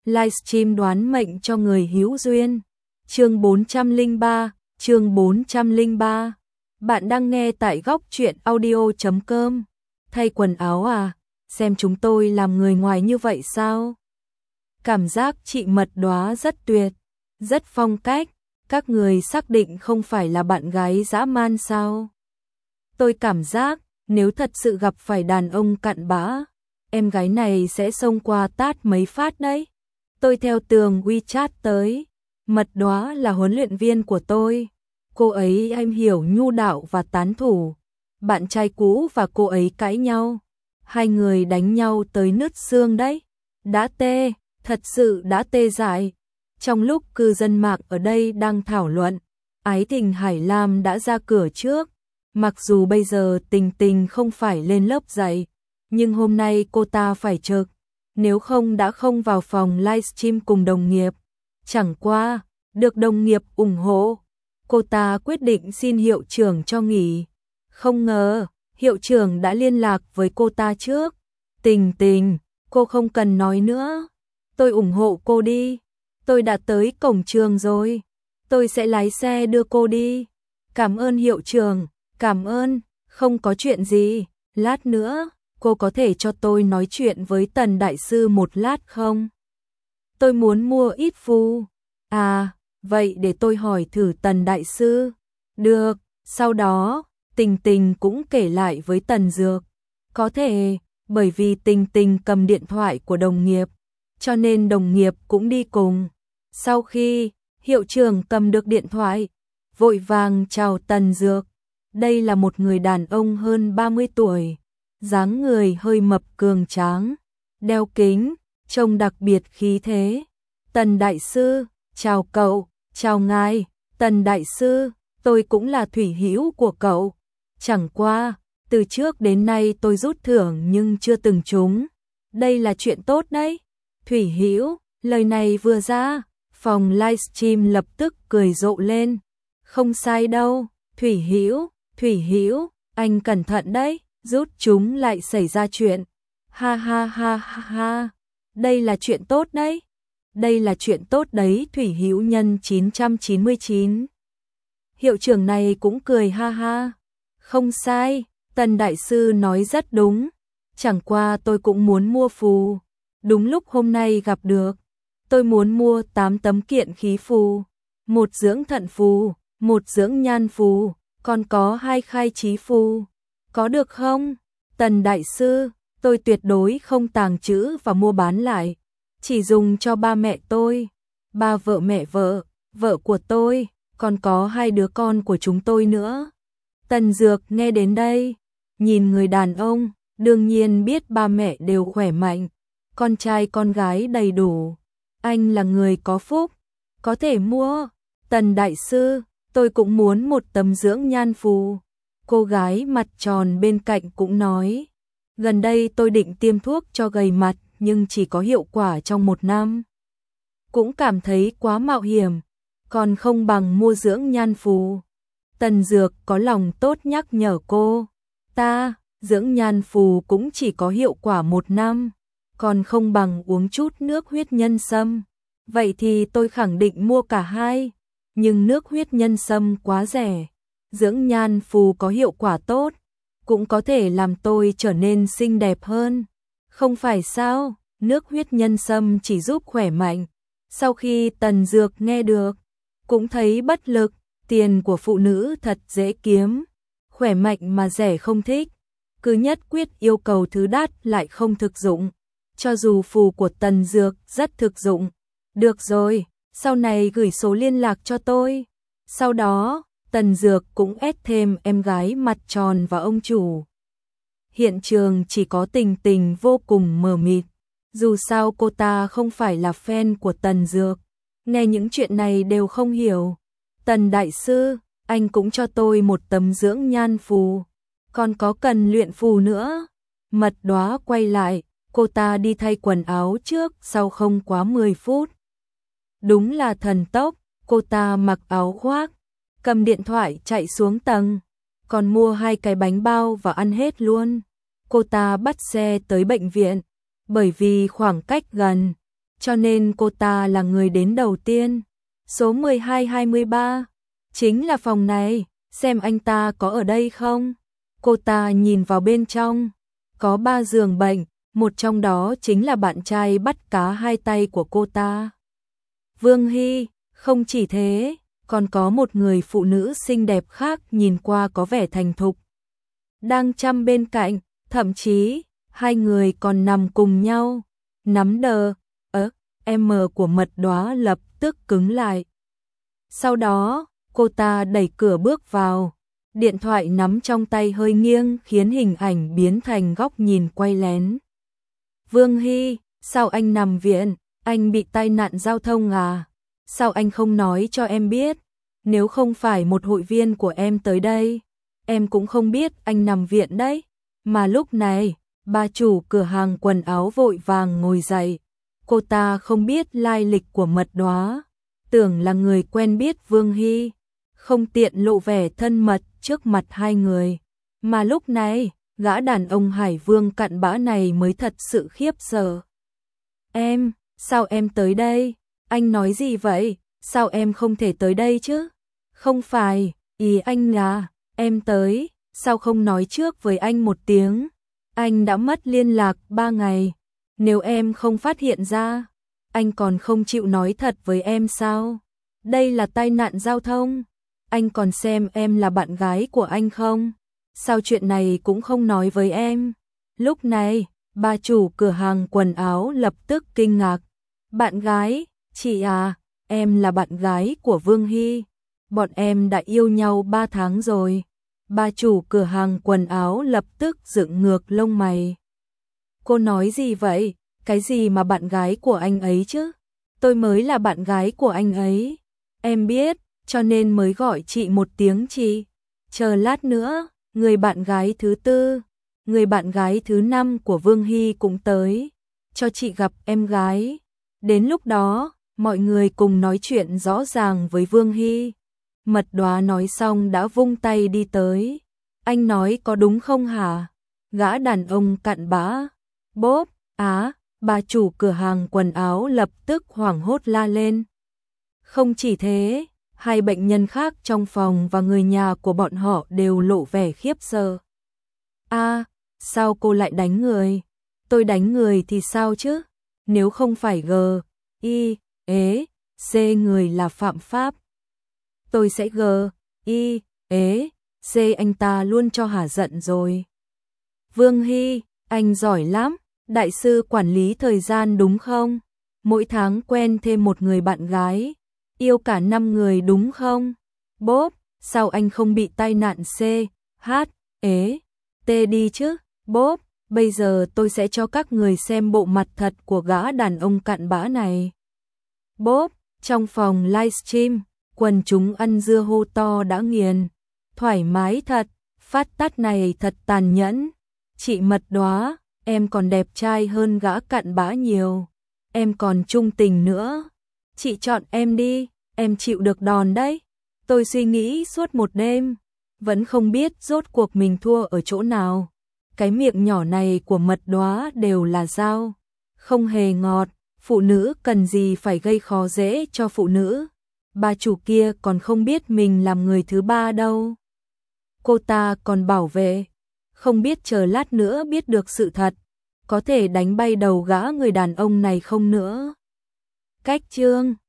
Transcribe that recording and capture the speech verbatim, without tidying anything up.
livestream đoán mệnh cho người hữu duyên. Chương bốn trăm lẻ ba, chương bốn trăm lẻ ba. Bạn đang nghe tại góc truyện audio chấm com. Thay quần áo à? Xem chúng tôi làm người ngoài như vậy sao? Cảm giác chị Mật Đóa rất tuyệt, rất phong cách. Các người xác định không phải là bạn gái dã man sao? Tôi cảm giác nếu thật sự gặp phải đàn ông cặn bã, em gái này sẽ xông qua tát mấy phát đấy. Tôi theo tường WeChat tới. Mật Đóa là huấn luyện viên của tôi. Cô ấy am hiểu nhu đạo và tán thủ. Bạn trai cũ và cô ấy cãi nhau. Hai người đánh nhau tới nứt xương đấy. Đã tê, thật sự đã tê dại. Trong lúc cư dân mạng ở đây đang thảo luận, Ái Tình Hải Lam đã ra cửa trước. Mặc dù bây giờ Tình Tình không phải lên lớp dạy, nhưng hôm nay cô ta phải trực, nếu không đã không vào phòng livestream cùng đồng nghiệp. Chẳng qua, được đồng nghiệp ủng hộ, cô ta quyết định xin hiệu trưởng cho nghỉ. Không ngờ, hiệu trưởng đã liên lạc với cô ta trước. Tình Tình, cô không cần nói nữa. Tôi ủng hộ cô đi. Tôi đã tới cổng trường rồi. Tôi sẽ lái xe đưa cô đi. Cảm ơn hiệu trưởng, cảm ơn, không có chuyện gì. Lát nữa, cô có thể cho tôi nói chuyện với Tần Đại Sư một lát không? Tôi muốn mua ít phù. À, vậy để tôi hỏi thử Tần Đại Sư. Được, sau đó, Tình Tình cũng kể lại với Tần Dược. Có thể, bởi vì Tình Tình cầm điện thoại của đồng nghiệp, cho nên đồng nghiệp cũng đi cùng. Sau khi hiệu trưởng cầm được điện thoại, vội vàng chào Tần Dược. Đây là một người đàn ông hơn ba mươi tuổi, dáng người hơi mập cường tráng, đeo kính, trông đặc biệt khí thế. Tần Đại Sư, chào cậu, chào ngài. Tần Đại Sư, tôi cũng là thủy hữu của cậu. Chẳng qua, từ trước đến nay tôi rút thưởng nhưng chưa từng trúng. Đây là chuyện tốt đấy. Thủy hữu, lời này vừa ra, phòng livestream lập tức cười rộ lên. Không sai đâu, Thủy hữu, Thủy hữu, anh cẩn thận đấy, rút chúng lại xảy ra chuyện. Ha ha ha ha ha, đây là chuyện tốt đấy. Đây là chuyện tốt đấy, Thủy hữu nhân chín trăm chín mươi chín. Hiệu trưởng này cũng cười ha ha. Không sai, Tần Đại Sư nói rất đúng. Chẳng qua tôi cũng muốn mua phù. Đúng lúc hôm nay gặp được. Tôi muốn mua tám tấm kiện khí phù, một dưỡng thận phù, một dưỡng nhan phù, còn có hai khai trí phù. Có được không? Tần Đại Sư, tôi tuyệt đối không tàng trữ và mua bán lại. Chỉ dùng cho ba mẹ tôi, ba vợ mẹ vợ, vợ của tôi, còn có hai đứa con của chúng tôi nữa. Tần Dược nghe đến đây, nhìn người đàn ông, đương nhiên biết ba mẹ đều khỏe mạnh, con trai con gái đầy đủ. Anh là người có phúc, có thể mua. Tần Đại Sư, tôi cũng muốn một tấm dưỡng nhan phù. Cô gái mặt tròn bên cạnh cũng nói, gần đây tôi định tiêm thuốc cho gầy mặt nhưng chỉ có hiệu quả trong một năm. Cũng cảm thấy quá mạo hiểm, còn không bằng mua dưỡng nhan phù. Tần Dược có lòng tốt nhắc nhở cô, ta, dưỡng nhan phù cũng chỉ có hiệu quả một năm, còn không bằng uống chút nước huyết nhân sâm. Vậy thì tôi khẳng định mua cả hai, nhưng nước huyết nhân sâm quá rẻ. Dưỡng nhan phù có hiệu quả tốt, cũng có thể làm tôi trở nên xinh đẹp hơn. Không phải sao, nước huyết nhân sâm chỉ giúp khỏe mạnh. Sau khi Tần Dược nghe được, cũng thấy bất lực, tiền của phụ nữ thật dễ kiếm, khỏe mạnh mà rẻ không thích, cứ nhất quyết yêu cầu thứ đắt lại không thực dụng. Cho dù phù của Tần Dược rất thực dụng. Được rồi, sau này gửi số liên lạc cho tôi. Sau đó, Tần Dược cũng ép thêm em gái mặt tròn và ông chủ. Hiện trường chỉ có Tình Tình vô cùng mờ mịt. Dù sao cô ta không phải là fan của Tần Dược, nghe những chuyện này đều không hiểu. Tần Đại Sư, anh cũng cho tôi một tấm dưỡng nhan phù. Còn có cần luyện phù nữa. Mật Đóa quay lại, cô ta đi thay quần áo trước sau không quá mười phút. Đúng là thần tốc, cô ta mặc áo khoác, cầm điện thoại chạy xuống tầng, còn mua hai cái bánh bao và ăn hết luôn. Cô ta bắt xe tới bệnh viện, bởi vì khoảng cách gần, cho nên cô ta là người đến đầu tiên. Số mười hai hai mươi ba, chính là phòng này, xem anh ta có ở đây không? Cô ta nhìn vào bên trong, có ba giường bệnh, một trong đó chính là bạn trai bắt cá hai tay của cô ta. Vương Hy, không chỉ thế, còn có một người phụ nữ xinh đẹp khác nhìn qua có vẻ thành thục. Đang chăm bên cạnh, thậm chí, hai người còn nằm cùng nhau, nắm đờ, ớ, em của Mật Đóa lập tức cứng lại. Sau đó, cô ta đẩy cửa bước vào, điện thoại nắm trong tay hơi nghiêng khiến hình ảnh biến thành góc nhìn quay lén. Vương Hy, sao anh nằm viện, anh bị tai nạn giao thông à? Sao anh không nói cho em biết? Nếu không phải một hội viên của em tới đây, em cũng không biết anh nằm viện đấy. Mà lúc này, bà chủ cửa hàng quần áo vội vàng ngồi dậy. Cô ta không biết lai lịch của Mật Đóa, tưởng là người quen biết Vương Hy, không tiện lộ vẻ thân mật trước mặt hai người. Mà lúc này, gã đàn ông Hải Vương cặn bã này mới thật sự khiếp sợ. Em, sao em tới đây? Anh nói gì vậy? Sao em không thể tới đây chứ? Không phải, ý anh là, em tới, sao không nói trước với anh một tiếng? Anh đã mất liên lạc ba ngày. Nếu em không phát hiện ra, anh còn không chịu nói thật với em sao? Đây là tai nạn giao thông. Anh còn xem em là bạn gái của anh không? Sao chuyện này cũng không nói với em? Lúc này, bà chủ cửa hàng quần áo lập tức kinh ngạc. Bạn gái, chị à, em là bạn gái của Vương Hy. Bọn em đã yêu nhau ba tháng rồi. Bà chủ cửa hàng quần áo lập tức dựng ngược lông mày. Cô nói gì vậy? Cái gì mà bạn gái của anh ấy chứ? Tôi mới là bạn gái của anh ấy. Em biết, cho nên mới gọi chị một tiếng chị. Chờ lát nữa, người bạn gái thứ tư, người bạn gái thứ năm của Vương Hy cũng tới. Cho chị gặp em gái. Đến lúc đó, mọi người cùng nói chuyện rõ ràng với Vương Hy. Mật Đóa nói xong đã vung tay đi tới. Anh nói có đúng không hả? Gã đàn ông cặn bã. Bốp, á, bà chủ cửa hàng quần áo lập tức hoảng hốt la lên. Không chỉ thế, hai bệnh nhân khác trong phòng và người nhà của bọn họ đều lộ vẻ khiếp sợ. A, sao cô lại đánh người? Tôi đánh người thì sao chứ? Nếu không phải G, I, ế, C người là phạm pháp. Tôi sẽ G, I, ế, C anh ta luôn cho hả giận rồi. Vương Hy, anh giỏi lắm, đại sư quản lý thời gian đúng không? Mỗi tháng quen thêm một người bạn gái, yêu cả năm người đúng không? Bốp, sao anh không bị tai nạn C, H, ế, T đi chứ? Bốp, bây giờ tôi sẽ cho các người xem bộ mặt thật của gã đàn ông cặn bã này. Bốp, trong phòng livestream, quần chúng ăn dưa hô to đã nghiền. Thoải mái thật, phát tát này thật tàn nhẫn. Chị Mật Đóa, em còn đẹp trai hơn gã cặn bã nhiều. Em còn trung tình nữa. Chị chọn em đi, em chịu được đòn đấy. Tôi suy nghĩ suốt một đêm, vẫn không biết rốt cuộc mình thua ở chỗ nào. Cái miệng nhỏ này của Mật Đóa đều là dao, không hề ngọt. Phụ nữ cần gì phải gây khó dễ cho phụ nữ. Bà chủ kia còn không biết mình làm người thứ ba đâu. Cô ta còn bảo vệ, không biết chờ lát nữa biết được sự thật, có thể đánh bay đầu gã người đàn ông này không nữa. Cách chương